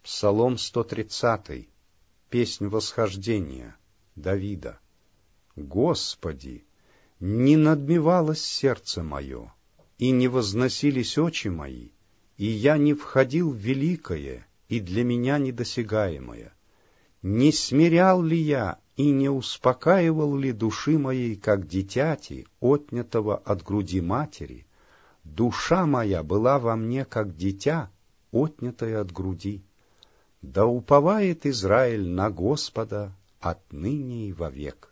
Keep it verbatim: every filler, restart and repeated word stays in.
Псалом сто тридцатый. Песнь восхождения Давида. Господи, не надмевалось сердце мое, и не возносились очи мои, и я не входил в великое и для меня недосягаемое. Не смирял ли я и не успокаивал ли души моей, как дитяти, отнятого от груди матери? Душа моя была во мне, как дитя, отнятое от груди. Да уповает Израиль на Господа отныне и вовек.